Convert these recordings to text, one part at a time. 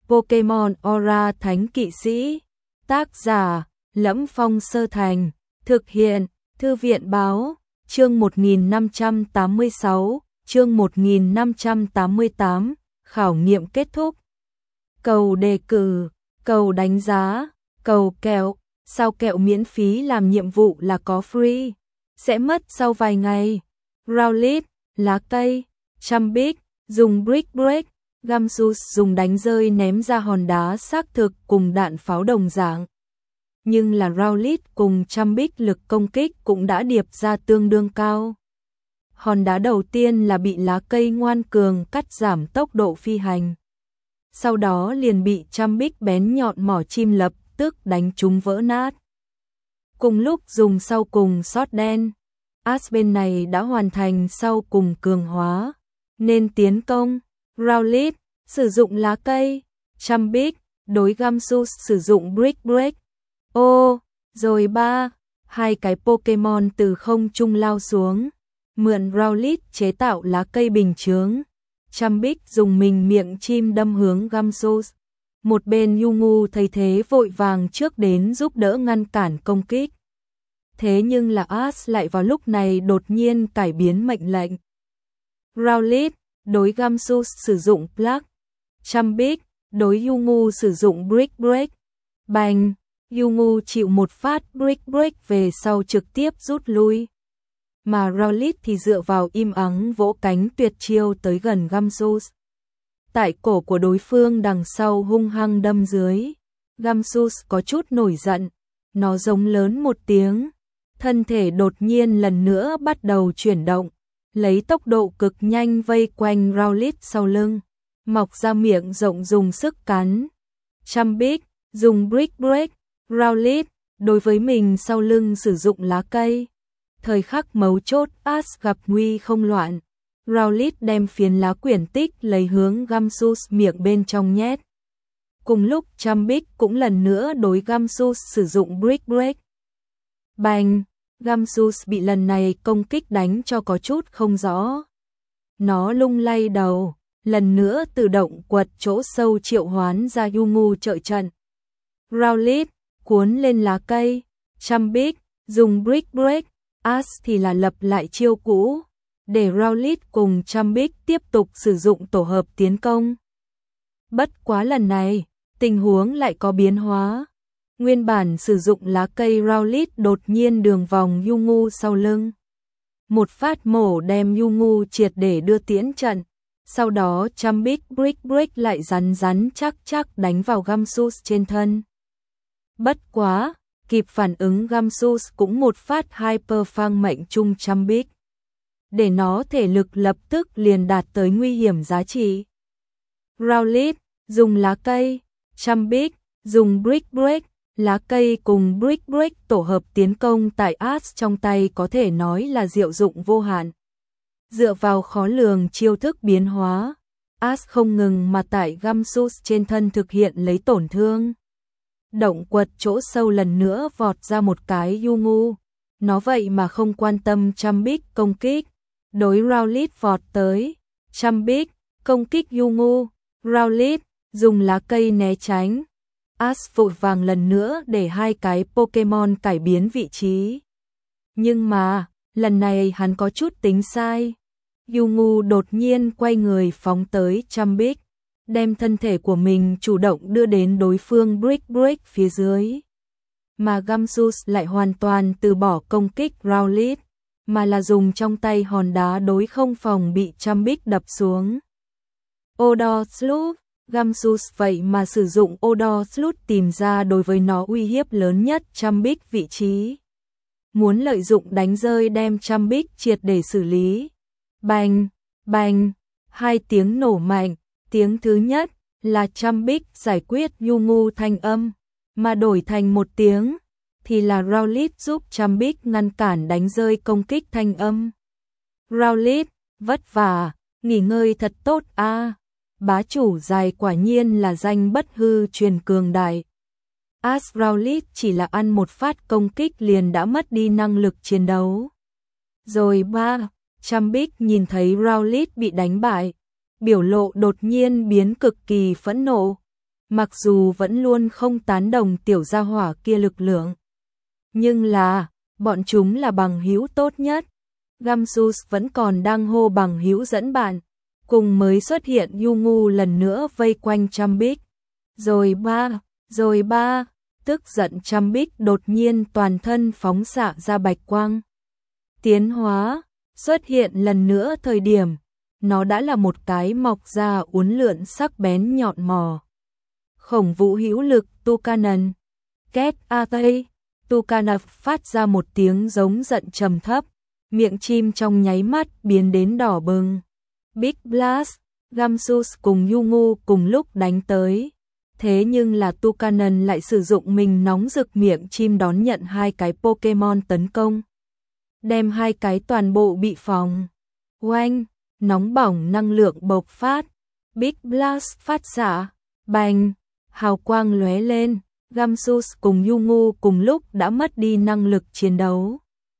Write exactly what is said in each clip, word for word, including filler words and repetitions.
Pokemon Aura Thánh Kỵ Sĩ. Tác giả: Lẫm Phong Sơ Thành. Thực hiện: Thư viện Báo. Chương một nghìn năm trăm tám mươi sáu, chương một nghìn năm trăm tám mươi tám, khảo nghiệm kết thúc. Cầu đề cử, cầu đánh giá, cầu kẹo, sao kẹo miễn phí làm nhiệm vụ là có free, sẽ mất sau vài ngày. Rowlet, lá cây, Chumbic, dùng Brick Break, Gamsus dùng đánh rơi ném ra hòn đá xác thực cùng đạn pháo đồng dạng. Nhưng là Rowlet cùng Chumbic lực công kích cũng đã điệp ra tương đương cao. Hòn đá đầu tiên là bị lá cây ngoan cường cắt giảm tốc độ phi hành. Sau đó liền bị Chumbic bén nhọn mỏ chim lập tức đánh trúng vỡ nát. Cùng lúc dùng sau cùng sót đen, Ash bên này đã hoàn thành sau cùng cường hóa, nên tiến công. Rowlet sử dụng lá cây, Chumbic đối Gamsus sử dụng Brick Break. Ô, rồi ba, hai cái Pokemon từ không trung lao xuống, mượn Rowlet chế tạo lá cây bình chướng. Chumbic dùng mình miệng chim đâm hướng Gamsus. Một bên Yungu thấy thế vội vàng trước đến giúp đỡ ngăn cản công kích. Thế nhưng là Ash lại vào lúc này đột nhiên cải biến mệnh lệnh. Rowlet đối Gamsus sử dụng Plug, Chumbic đối Yungu sử dụng Brick Break. Bành, Yungu chịu một phát Brick Break về sau trực tiếp rút lui. Mà Rowlet thì dựa vào im ắng vỗ cánh tuyệt chiêu tới gần Gamsus. Tại cổ của đối phương đằng sau hung hăng đâm dưới. Gamsus có chút nổi giận, nó giống lớn một tiếng. Thân thể đột nhiên lần nữa bắt đầu chuyển động, lấy tốc độ cực nhanh vây quanh Rowlet sau lưng, mọc ra miệng rộng dùng sức cắn. Chumbic dùng Brick Break, Rowlet đối với mình sau lưng sử dụng lá cây. Thời khắc mấu chốt Ash gặp nguy không loạn, Rowlet đem phiến lá quyển tích lấy hướng Gamsus miệng bên trong nhét. Cùng lúc Chumbic cũng lần nữa đối Gamsus sử dụng Brick Break. Bành, Gamsus bị lần này công kích đánh cho có chút không rõ. Nó lung lay đầu, lần nữa tự động quật chỗ sâu triệu hoán ra Yungu trợ trận. Rowlet cuốn lên lá cây, Chumbic dùng Brick Break, Ash thì là lập lại chiêu cũ, để Rowlet cùng Chumbic tiếp tục sử dụng tổ hợp tiến công. Bất quá lần này, tình huống lại có biến hóa. Nguyên bản sử dụng lá cây Rowlet đột nhiên đường vòng Yungu sau lưng. Một phát mổ đem Yungu triệt để đưa tiễn trận. Sau đó Chumbic Brick Break lại rắn rắn chắc chắc đánh vào Gamsus trên thân. Bất quá, kịp phản ứng Gamsus cũng một phát Hyper Fang mệnh trung Chumbic. Để nó thể lực lập tức liền đạt tới nguy hiểm giá trị. Rowlet dùng lá cây, Chumbic dùng Brick Break. Lá cây cùng Brick Break tổ hợp tiến công tại Ash trong tay có thể nói là diệu dụng vô hạn. Dựa vào khó lường chiêu thức biến hóa, Ash không ngừng mà tại Gamsus trên thân thực hiện lấy tổn thương. Động quật chỗ sâu lần nữa vọt ra một cái Yungu. Nó vậy mà không quan tâm Chumbic công kích. Đối Rowlet vọt tới, Chumbic công kích Yungu, Rowlet dùng lá cây né tránh. Ash vội vàng lần nữa để hai cái Pokemon cải biến vị trí. Nhưng mà, lần này hắn có chút tính sai. Yungu đột nhiên quay người phóng tới Chumbic, đem thân thể của mình chủ động đưa đến đối phương Brick Break phía dưới. Mà Gamsus lại hoàn toàn từ bỏ công kích Rowlet, mà là dùng trong tay hòn đá đối không phòng bị Chumbic đập xuống. Odor Sloop, Gamsus vậy mà sử dụng Odor Sloop tìm ra đối với nó uy hiếp lớn nhất Chumbic vị trí. Muốn lợi dụng đánh rơi đem Chumbic triệt để xử lý. Bành, bành, hai tiếng nổ mạnh, tiếng thứ nhất là Chumbic giải quyết Yungu thanh âm, mà đổi thành một tiếng thì là Rowlet giúp Chumbic ngăn cản đánh rơi công kích thanh âm. Rowlet, vất vả, nghỉ ngơi thật tốt a. À. Bá chủ dài quả nhiên là danh bất hư truyền cường đại. Ash Rowlet chỉ là ăn một phát công kích liền đã mất đi năng lực chiến đấu. Rồi ba, Chumbic nhìn thấy Rowlet bị đánh bại, biểu lộ đột nhiên biến cực kỳ phẫn nộ. mặc dù vẫn luôn không tán đồng tiểu gia hỏa kia lực lượng. Nhưng là, bọn chúng là bằng hữu tốt nhất. Gamsus vẫn còn đang hô bằng hữu dẫn bạn, cùng mới xuất hiện Yungu lần nữa vây quanh Trambik. Rồi ba, rồi ba, tức giận Trambik đột nhiên toàn thân phóng xạ ra bạch quang. Tiến hóa, xuất hiện lần nữa thời điểm, nó đã là một cái mọc ra uốn lượn sắc bén nhọn mò. Khổng vũ hữu lực Tukanen. Két a tây, Tukanen phát ra một tiếng giống giận trầm thấp, miệng chim trong nháy mắt biến đến đỏ bừng. Big Blast, Gamsus cùng Yungu cùng lúc đánh tới. Thế nhưng là Tukanen lại sử dụng mình nóng rực miệng chim đón nhận hai cái Pokemon tấn công. Đem hai cái toàn bộ bị phòng. Oanh, nóng bỏng năng lượng bộc phát. Big Blast phát xạ. Bành, hào quang lóe lên. Gamsus cùng Yungu cùng lúc đã mất đi năng lực chiến đấu.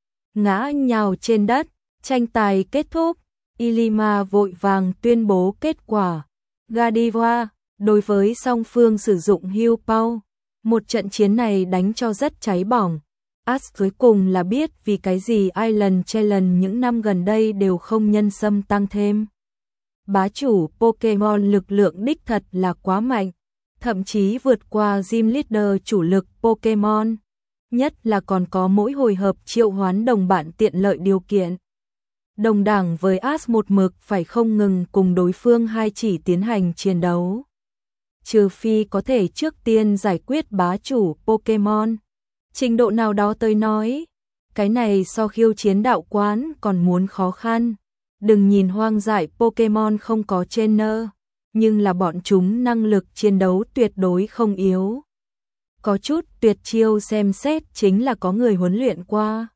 Ngã nhào trên đất, tranh tài kết thúc. Ilima vội vàng tuyên bố kết quả. Godiva, đối với song phương sử dụng Hưu Pao. Một trận chiến này đánh cho rất cháy bỏng. Ash cuối cùng là biết vì cái gì Island Challenge những năm gần đây đều không nhân xâm tăng thêm. Bá chủ Pokemon lực lượng đích thật là quá mạnh, thậm chí vượt qua Gym Leader chủ lực Pokemon. Nhất là còn có mỗi hồi hợp triệu hoán đồng bạn tiện lợi điều kiện. Đồng đẳng với Ash một mực phải không ngừng cùng đối phương hai chỉ tiến hành chiến đấu. Trừ phi có thể trước tiên giải quyết bá chủ Pokemon. Trình độ nào đó tôi nói, cái này so khiêu chiến đạo quán còn muốn khó khăn. Đừng nhìn hoang dại Pokemon không có trainer, nhưng là bọn chúng năng lực chiến đấu tuyệt đối không yếu. Có chút tuyệt chiêu xem xét chính là có người huấn luyện qua.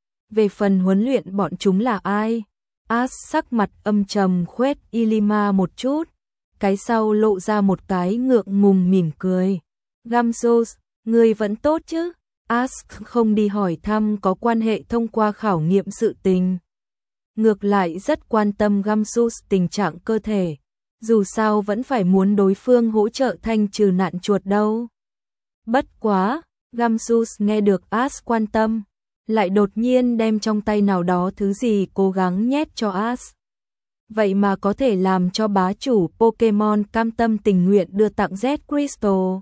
Về phần huấn luyện bọn chúng là ai? Ash sắc mặt âm trầm khuét Ilima một chút, cái sau lộ ra một cái ngượng ngùng mỉm cười. Gamsus, ngươi vẫn tốt chứ? Ash không đi hỏi thăm có quan hệ thông qua khảo nghiệm sự tình. Ngược lại rất quan tâm Gamsus tình trạng cơ thể. Dù sao vẫn phải muốn đối phương hỗ trợ thanh trừ nạn chuột đâu. Bất quá, Gamsus nghe được Ash quan tâm, lại đột nhiên đem trong tay nào đó thứ gì cố gắng nhét cho Ash. Vậy mà có thể làm cho bá chủ Pokemon cam tâm tình nguyện đưa tặng Z Crystal.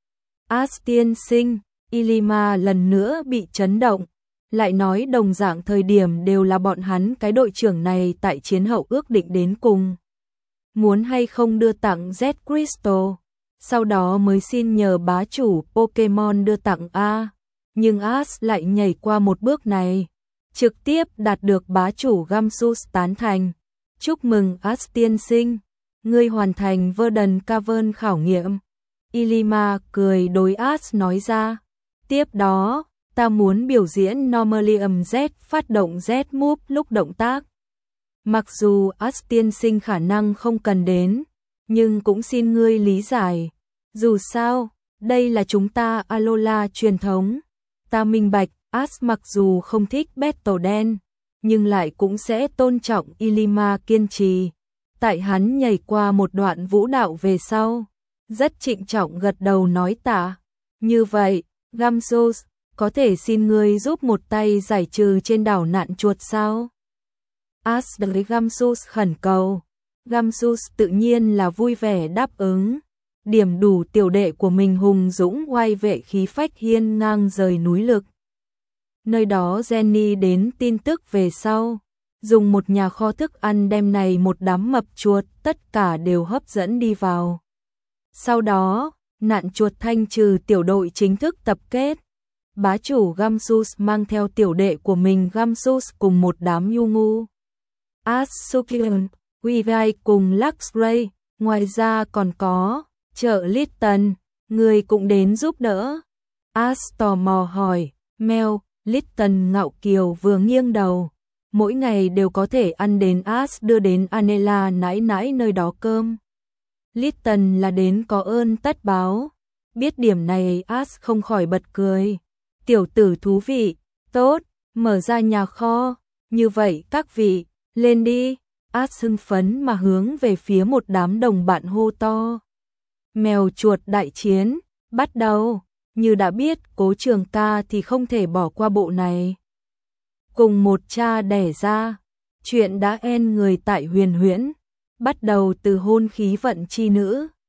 Ash tiên sinh, Ilima lần nữa bị chấn động, lại nói đồng dạng thời điểm đều là bọn hắn cái đội trưởng này tại chiến hậu ước định đến cùng. Muốn hay không đưa tặng Z Crystal, sau đó mới xin nhờ bá chủ Pokemon đưa tặng A. Nhưng Ash lại nhảy qua một bước này, trực tiếp đạt được bá chủ Gamsus tán thành. Chúc mừng Ash tiên sinh, ngươi hoàn thành Verdant Cavern khảo nghiệm. Ilima cười đối Ash nói ra. Tiếp đó, ta muốn biểu diễn Normalium Z phát động Z Move lúc động tác. Mặc dù Ash tiên sinh khả năng không cần đến, nhưng cũng xin ngươi lý giải. Dù sao, đây là chúng ta Alola truyền thống. Ta minh bạch, Ash mặc dù không thích Battle đen, nhưng lại cũng sẽ tôn trọng Ilima kiên trì. Tại hắn nhảy qua một đoạn vũ đạo về sau, rất trịnh trọng gật đầu nói tạ. Như vậy, Gamsus, có thể xin ngươi giúp một tay giải trừ trên đảo nạn chuột sao? Ash đối Gamsus khẩn cầu. Gamsus tự nhiên là vui vẻ đáp ứng. Điểm đủ tiểu đệ của mình hùng dũng oai vệ khí phách hiên ngang rời núi lực. Nơi đó Jenny đến tin tức về sau, dùng một nhà kho thức ăn đem này một đám mập chuột tất cả đều hấp dẫn đi vào. Sau đó, nạn chuột thanh trừ tiểu đội chính thức tập kết. Bá chủ Gamsus mang theo tiểu đệ của mình Gamsus cùng một đám Yungu, Asukion, Weavile cùng Luxray, ngoài ra còn có chợ Litten, người cũng đến giúp đỡ. Ash tò mò hỏi, Mel, Litten ngạo kiều vừa nghiêng đầu, mỗi ngày đều có thể ăn đến Ash đưa đến Anela nãi nãi nơi đó cơm. Litten là đến có ơn tất báo. Biết điểm này Ash không khỏi bật cười. Tiểu tử thú vị, tốt, mở ra nhà kho, như vậy các vị, lên đi. Ash hưng phấn mà hướng về phía một đám đồng bạn hô to. Mèo chuột đại chiến, bắt đầu. Như đã biết Cố Trường Ca thì không thể bỏ qua bộ này. Cùng một cha đẻ ra, chuyện đã en người tại Huyền Huyễn, bắt đầu từ hôn khí vận chi nữ.